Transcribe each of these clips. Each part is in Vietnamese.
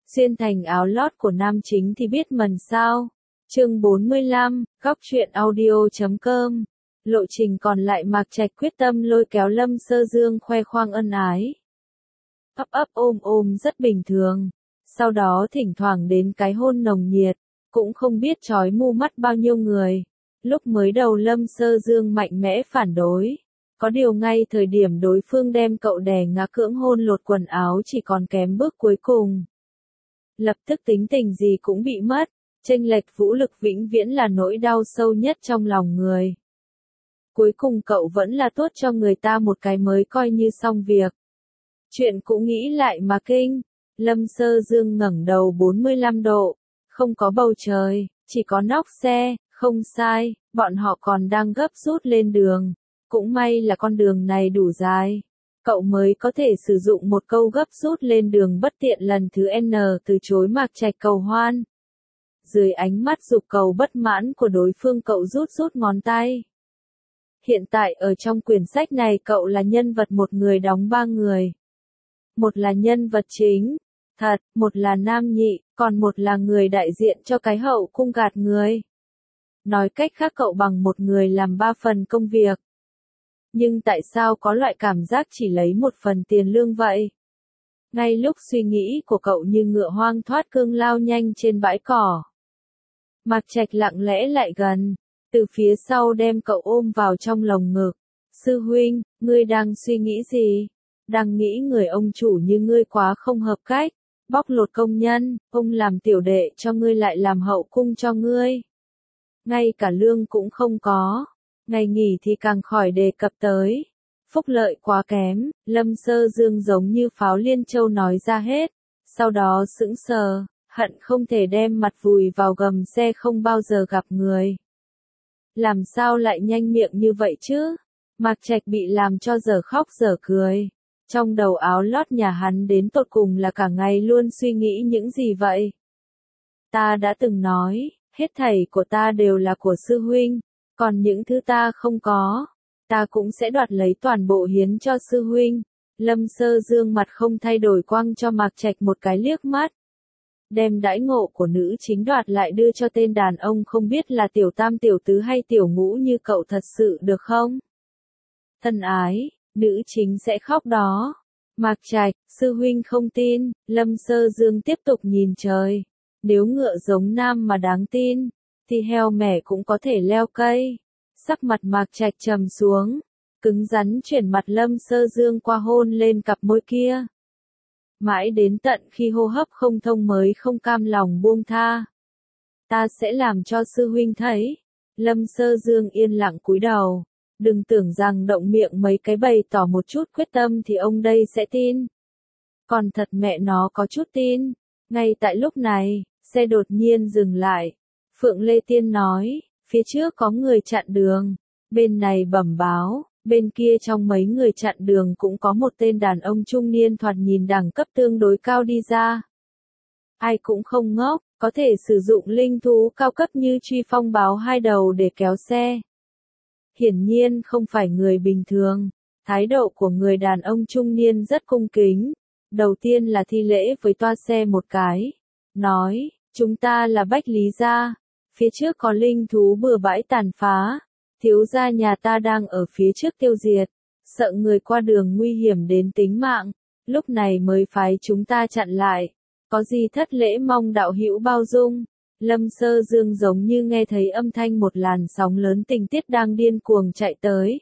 xuyên thành áo lót của nam chính thì biết mần sao. Chương 45, góc truyện audio.com. Lộ trình còn lại Mạc Trạch quyết tâm lôi kéo Lâm Sơ Dương khoe khoang ân ái. Ấp ôm ôm rất bình thường, sau đó thỉnh thoảng đến cái hôn nồng nhiệt, cũng không biết chói mu mắt bao nhiêu người. Lúc mới đầu Lâm Sơ Dương mạnh mẽ phản đối, có điều ngay thời điểm đối phương đem cậu đè ngã cưỡng hôn lột quần áo chỉ còn kém bước cuối cùng. Lập tức tính tình gì cũng bị mất, chênh lệch vũ lực vĩnh viễn là nỗi đau sâu nhất trong lòng người. Cuối cùng cậu vẫn là tốt cho người ta một cái mới coi như xong việc. Chuyện cũng nghĩ lại mà kinh, Lâm Sơ Dương ngẩng đầu 45 độ, không có bầu trời, chỉ có nóc xe, không sai, bọn họ còn đang gấp rút lên đường, cũng may là con đường này đủ dài. Cậu mới có thể sử dụng một câu gấp rút lên đường bất tiện lần thứ N từ chối Mạc Trạch cầu hoan. Dưới ánh mắt giục cầu bất mãn của đối phương cậu rút ngón tay. Hiện tại ở trong quyển sách này cậu là nhân vật một người đóng ba người. Một là nhân vật chính, thật, một là nam nhị, còn một là người đại diện cho cái hậu cung gạt người. Nói cách khác cậu bằng một người làm ba phần công việc. Nhưng tại sao có loại cảm giác chỉ lấy một phần tiền lương vậy? Ngay lúc suy nghĩ của cậu như ngựa hoang thoát cương lao nhanh trên bãi cỏ. Mạc Trạch lặng lẽ lại gần, từ phía sau đem cậu ôm vào trong lồng ngực. Sư huynh, ngươi đang suy nghĩ gì? Đang nghĩ người ông chủ như ngươi quá không hợp cách, bóc lột công nhân, ông làm tiểu đệ cho ngươi lại làm hậu cung cho ngươi. Ngay cả lương cũng không có, ngày nghỉ thì càng khỏi đề cập tới. Phúc lợi quá kém, Lâm Sơ Dương giống như pháo liên châu nói ra hết, sau đó sững sờ, hận không thể đem mặt vùi vào gầm xe không bao giờ gặp người. Làm sao lại nhanh miệng như vậy chứ? Mạc Trạch bị làm cho dở khóc dở cười. Trong đầu áo lót nhà hắn đến tột cùng là cả ngày luôn suy nghĩ những gì vậy? Ta đã từng nói, hết thảy của ta đều là của sư huynh, còn những thứ ta không có, ta cũng sẽ đoạt lấy toàn bộ hiến cho sư huynh. Lâm Sơ Dương mặt không thay đổi quăng cho Mạc Trạch một cái liếc mắt. Đem đãi ngộ của nữ chính đoạt lại đưa cho tên đàn ông không biết là tiểu tam tiểu tứ hay tiểu ngũ như cậu thật sự được không? Thân ái, nữ chính sẽ khóc đó. Mạc Trạch, sư huynh không tin, Lâm Sơ Dương tiếp tục nhìn trời. Nếu ngựa giống nam mà đáng tin, thì heo mẻ cũng có thể leo cây. Sắc mặt Mạc Trạch trầm xuống, cứng rắn chuyển mặt Lâm Sơ Dương qua hôn lên cặp môi kia. Mãi đến tận khi hô hấp không thông mới không cam lòng buông tha. Ta sẽ làm cho sư huynh thấy. Lâm Sơ Dương yên lặng cúi đầu. Đừng tưởng rằng động miệng mấy cái bày tỏ một chút quyết tâm thì ông đây sẽ tin. Còn thật mẹ nó có chút tin. Ngay tại lúc này, xe đột nhiên dừng lại. Phượng Lê Tiên nói, phía trước có người chặn đường. Bên này bẩm báo, bên kia trong mấy người chặn đường cũng có một tên đàn ông trung niên thoạt nhìn đẳng cấp tương đối cao đi ra. Ai cũng không ngốc, có thể sử dụng linh thú cao cấp như truy phong báo hai đầu để kéo xe. Hiển nhiên không phải người bình thường, thái độ của người đàn ông trung niên rất cung kính. Đầu tiên là thi lễ với toa xe một cái, nói, chúng ta là Bách Lý gia, phía trước có linh thú bừa bãi tàn phá, thiếu gia nhà ta đang ở phía trước tiêu diệt, sợ người qua đường nguy hiểm đến tính mạng, lúc này mới phái chúng ta chặn lại, có gì thất lễ mong đạo hữu bao dung. Lâm Sơ Dương giống như nghe thấy âm thanh một làn sóng lớn tình tiết đang điên cuồng chạy tới.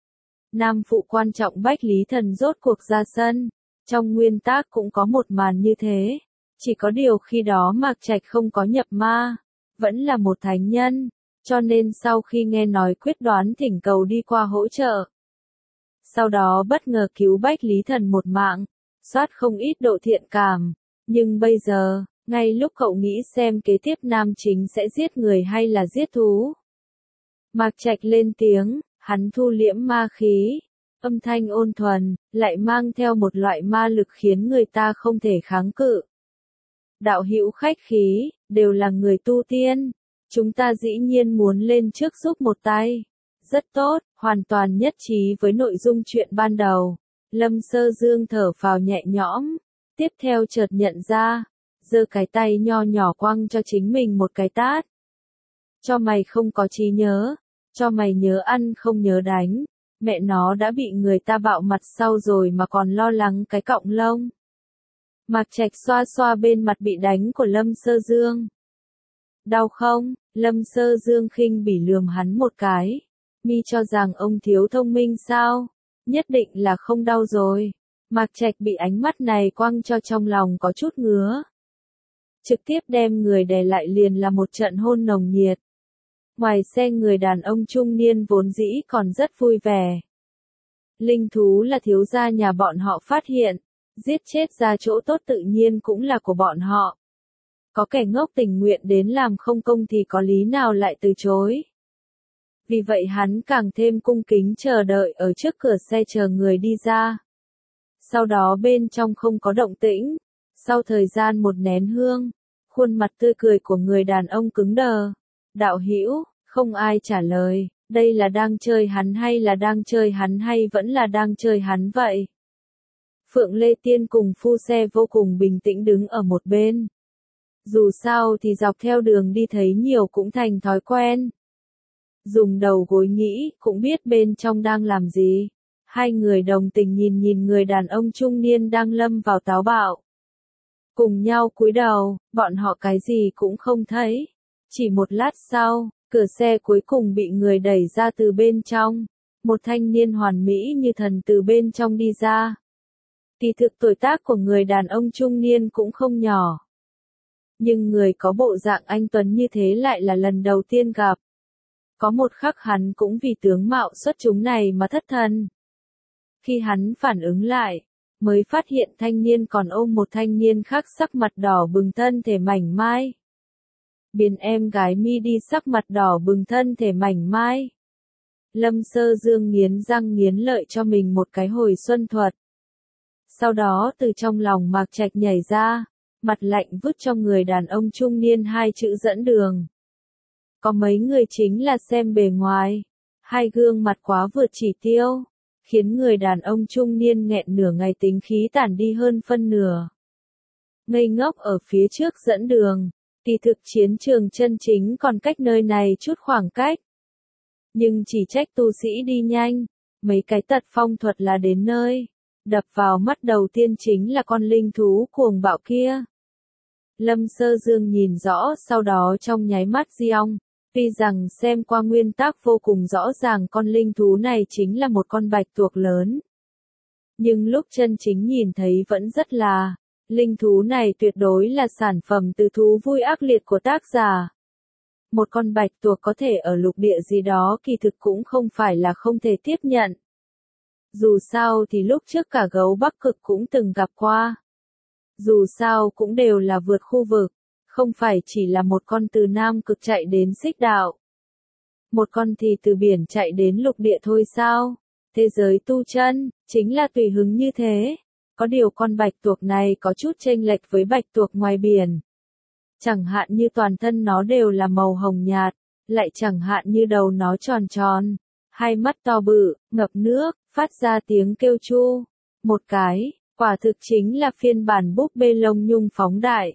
Nam phụ quan trọng Bách Lý Thần rốt cuộc ra sân, trong nguyên tác cũng có một màn như thế, chỉ có điều khi đó Mạc Trạch không có nhập ma, vẫn là một thánh nhân, cho nên sau khi nghe nói quyết đoán thỉnh cầu đi qua hỗ trợ. Sau đó bất ngờ cứu Bách Lý Thần một mạng, soát không ít độ thiện cảm, nhưng bây giờ, ngay lúc cậu nghĩ xem kế tiếp nam chính sẽ giết người hay là giết thú. Mạc Trạch lên tiếng, hắn thu liễm ma khí, âm thanh ôn thuần, lại mang theo một loại ma lực khiến người ta không thể kháng cự. Đạo hữu khách khí, đều là người tu tiên, chúng ta dĩ nhiên muốn lên trước giúp một tay. Rất tốt, hoàn toàn nhất trí với nội dung chuyện ban đầu. Lâm Sơ Dương thở phào nhẹ nhõm, tiếp theo chợt nhận ra, giơ cái tay nho nhỏ quăng cho chính mình một cái tát. Cho mày không có trí nhớ, cho mày nhớ ăn không nhớ đánh, mẹ nó đã bị người ta bạo mặt sau rồi mà còn lo lắng cái cọng lông. Mạc Trạch xoa xoa bên mặt bị đánh của Lâm Sơ Dương. Đau không? Lâm Sơ Dương khinh bỉ lườm hắn một cái. Mi cho rằng ông thiếu thông minh sao? Nhất định là không đau rồi. Mạc Trạch bị ánh mắt này quăng cho trong lòng có chút ngứa. Trực tiếp đem người đè lại liền là một trận hôn nồng nhiệt. Ngoài xe người đàn ông trung niên vốn dĩ còn rất vui vẻ. Linh thú là thiếu gia nhà bọn họ phát hiện, giết chết ra chỗ tốt tự nhiên cũng là của bọn họ. Có kẻ ngốc tình nguyện đến làm không công thì có lý nào lại từ chối. Vì vậy hắn càng thêm cung kính chờ đợi ở trước cửa xe chờ người đi ra. Sau đó bên trong không có động tĩnh. Sau thời gian một nén hương, khuôn mặt tươi cười của người đàn ông cứng đờ. Đạo hữu, không ai trả lời, đây là đang chơi hắn hay là đang chơi hắn hay vẫn là đang chơi hắn vậy? Phượng Lê Tiên cùng phu xe vô cùng bình tĩnh đứng ở một bên. Dù sao thì dọc theo đường đi thấy nhiều cũng thành thói quen. Dùng đầu gối nghĩ cũng biết bên trong đang làm gì. Hai người đồng tình nhìn người đàn ông trung niên đang lâm vào táo bạo. Cùng nhau cúi đầu, bọn họ cái gì cũng không thấy. Chỉ một lát sau, cửa xe cuối cùng bị người đẩy ra từ bên trong. Một thanh niên hoàn mỹ như thần từ bên trong đi ra. Kỳ thực tuổi tác của người đàn ông trung niên cũng không nhỏ. Nhưng người có bộ dạng anh tuấn như thế lại là lần đầu tiên gặp. Có một khắc hắn cũng vì tướng mạo xuất chúng này mà thất thần. Khi hắn phản ứng lại, mới phát hiện thanh niên còn ôm một thanh niên khác sắc mặt đỏ bừng thân thể mảnh mai. Biến em gái Mi đi sắc mặt đỏ bừng thân thể mảnh mai. Lâm Sơ Dương nghiến răng nghiến lợi cho mình một cái hồi xuân thuật. Sau đó từ trong lòng Mạc Trạch nhảy ra, mặt lạnh vứt cho người đàn ông trung niên hai chữ dẫn đường. Có mấy người chính là xem bề ngoài, hai gương mặt quá vượt chỉ tiêu, khiến người đàn ông trung niên nghẹn nửa ngày tính khí tản đi hơn phân nửa. Ngây ngốc ở phía trước dẫn đường, kỳ thực chiến trường chân chính còn cách nơi này chút khoảng cách. Nhưng chỉ trách tu sĩ đi nhanh, mấy cái tật phong thuật là đến nơi. Đập vào mắt đầu tiên chính là con linh thú cuồng bạo kia. Lâm Sơ Dương nhìn rõ sau đó trong nháy mắt Diong, tuy rằng xem qua nguyên tắc vô cùng rõ ràng con linh thú này chính là một con bạch tuộc lớn. Nhưng lúc chân chính nhìn thấy vẫn rất là, linh thú này tuyệt đối là sản phẩm từ thú vui ác liệt của tác giả. Một con bạch tuộc có thể ở lục địa gì đó kỳ thực cũng không phải là không thể tiếp nhận. Dù sao thì lúc trước cả gấu Bắc Cực cũng từng gặp qua. Dù sao cũng đều là vượt khu vực, không phải chỉ là một con từ Nam Cực chạy đến Xích Đạo. Một con thì từ biển chạy đến lục địa thôi sao? Thế giới tu chân, chính là tùy hứng như thế. Có điều con bạch tuộc này có chút chênh lệch với bạch tuộc ngoài biển. Chẳng hạn như toàn thân nó đều là màu hồng nhạt, lại chẳng hạn như đầu nó tròn tròn, hai mắt to bự, ngập nước, phát ra tiếng kêu chu. Một cái, quả thực chính là phiên bản búp bê lông nhung phóng đại.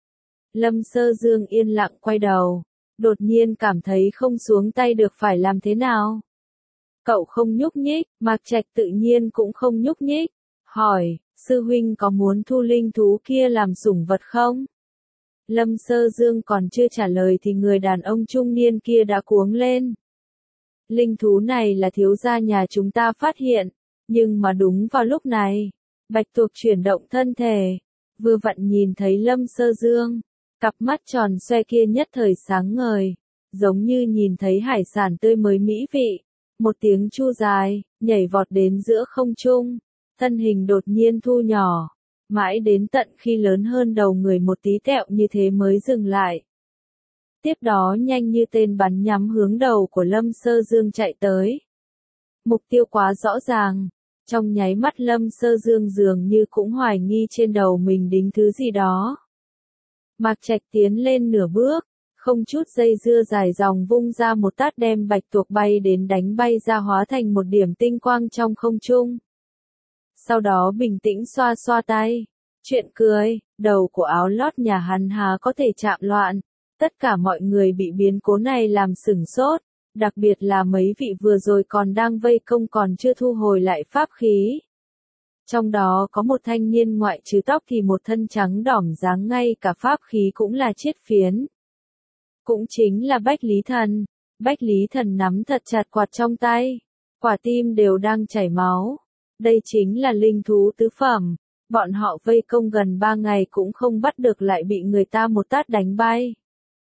Lâm Sơ Dương yên lặng quay đầu, đột nhiên cảm thấy không xuống tay được phải làm thế nào. Cậu không nhúc nhích, Mạc Trạch tự nhiên cũng không nhúc nhích. Hỏi, sư huynh có muốn thu linh thú kia làm sủng vật không? Lâm Sơ Dương còn chưa trả lời thì người đàn ông trung niên kia đã cuống lên. Linh thú này là thiếu gia nhà chúng ta phát hiện, nhưng mà đúng vào lúc này, bạch tuộc chuyển động thân thể, vừa vặn nhìn thấy Lâm Sơ Dương, cặp mắt tròn xoe kia nhất thời sáng ngời, giống như nhìn thấy hải sản tươi mới mỹ vị, một tiếng chu dài, nhảy vọt đến giữa không trung, thân hình đột nhiên thu nhỏ, mãi đến tận khi lớn hơn đầu người một tí tẹo như thế mới dừng lại. Tiếp đó nhanh như tên bắn nhắm hướng đầu của Lâm Sơ Dương chạy tới. Mục tiêu quá rõ ràng, trong nháy mắt Lâm Sơ Dương dường như cũng hoài nghi trên đầu mình đính thứ gì đó. Mạc Trạch tiến lên nửa bước, không chút dây dưa dài dòng vung ra một tát đem bạch tuộc bay đến đánh bay ra hóa thành một điểm tinh quang trong không trung. Sau đó bình tĩnh xoa xoa tay. Chuyện cười, đầu của áo lót nhà hắn há có thể chạm loạn. Tất cả mọi người bị biến cố này làm sửng sốt, đặc biệt là mấy vị vừa rồi còn đang vây công còn chưa thu hồi lại pháp khí. Trong đó có một thanh niên ngoại trừ tóc thì một thân trắng đỏm dáng, ngay cả pháp khí cũng là chiết phiến. Cũng chính là Bách Lý Thần. Bách Lý Thần nắm thật chặt quạt trong tay, quả tim đều đang chảy máu. Đây chính là linh thú tứ phẩm, bọn họ vây công gần 3 ngày cũng không bắt được lại bị người ta một tát đánh bay.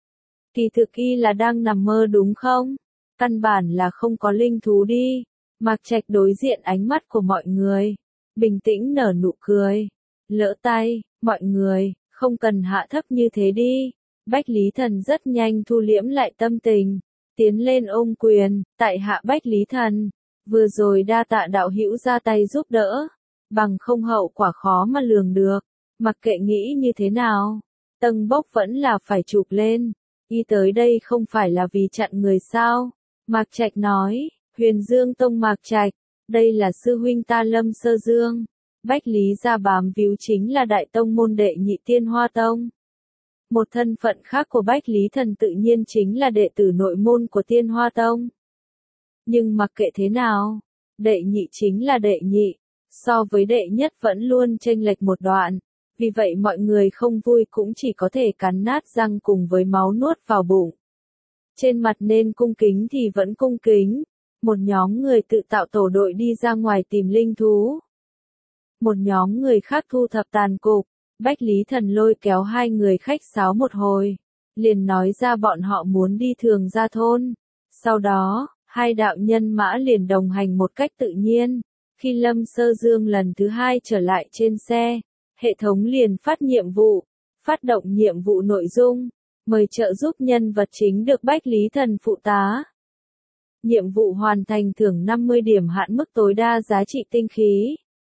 Kỳ thực y là đang nằm mơ đúng không? Căn bản là không có linh thú đi. Mạc Trạch đối diện ánh mắt của mọi người, bình tĩnh nở nụ cười. Lỡ tay, mọi người, không cần hạ thấp như thế đi. Bách Lý Thần rất nhanh thu liễm lại tâm tình, tiến lên ôm quyền, tại hạ Bách Lý Thần, vừa rồi đa tạ đạo hữu ra tay giúp đỡ, bằng không hậu quả khó mà lường được. Mặc kệ nghĩ như thế nào, tầng bốc vẫn là phải chụp lên. Y tới đây không phải là vì chặn người sao? Mạc Trạch nói, Huyền Dương Tông Mạc Trạch, đây là sư huynh ta Lâm Sơ Dương. Bách Lý gia bám víu chính là đại tông môn đệ nhị Tiên Hoa Tông. Một thân phận khác của Bách Lý Thần tự nhiên chính là đệ tử nội môn của Tiên Hoa Tông. Nhưng mặc kệ thế nào, đệ nhị chính là đệ nhị, so với đệ nhất vẫn luôn chênh lệch một đoạn. Vì vậy mọi người không vui cũng chỉ có thể cắn nát răng cùng với máu nuốt vào bụng. Trên mặt nên cung kính thì vẫn cung kính. Một nhóm người tự tạo tổ đội đi ra ngoài tìm linh thú. Một nhóm người khác thu thập tàn cục. Bách Lý Thần lôi kéo hai người khách sáo một hồi, liền nói ra bọn họ muốn đi Thường Gia thôn. Sau đó, hai đạo nhân mã liền đồng hành một cách tự nhiên. Khi Lâm Sơ Dương lần thứ hai trở lại trên xe, hệ thống liền phát nhiệm vụ, phát động nhiệm vụ nội dung, mời trợ giúp nhân vật chính được Bách Lý Thần phụ tá. Nhiệm vụ hoàn thành thưởng 50 điểm hạn mức tối đa giá trị tinh khí.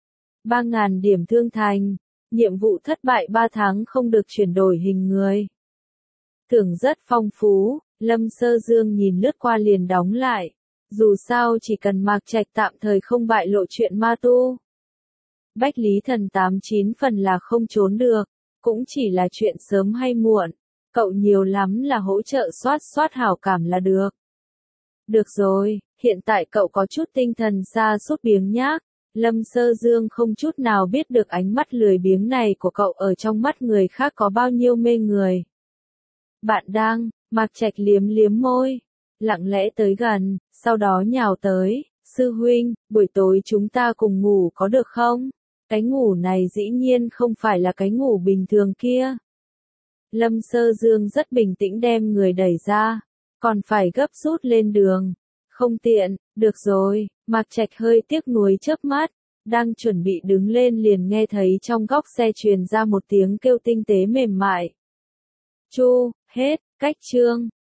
3.000 điểm thương thành. Nhiệm vụ thất bại 3 tháng không được chuyển đổi hình người. Thưởng rất phong phú, Lâm Sơ Dương nhìn lướt qua liền đóng lại. Dù sao chỉ cần Mạc Trạch tạm thời không bại lộ chuyện ma tu. Bách Lý Thần 89 phần là không trốn được, cũng chỉ là chuyện sớm hay muộn. Cậu nhiều lắm là hỗ trợ soát hảo cảm là được. Được rồi, hiện tại cậu có chút tinh thần sa sút biếng nhác. Lâm Sơ Dương không chút nào biết được ánh mắt lười biếng này của cậu ở trong mắt người khác có bao nhiêu mê người. Bạn đang, Mạc Trạch liếm liếm môi, lặng lẽ tới gần, sau đó nhào tới, sư huynh, buổi tối chúng ta cùng ngủ có được không? Cái ngủ này dĩ nhiên không phải là cái ngủ bình thường kia. Lâm Sơ Dương rất bình tĩnh đem người đẩy ra, còn phải gấp rút lên đường. Không tiện, được rồi, Mạc Trạch hơi tiếc nuối chớp mắt, đang chuẩn bị đứng lên liền nghe thấy trong góc xe truyền ra một tiếng kêu tinh tế mềm mại. Chu, hết, cách chương.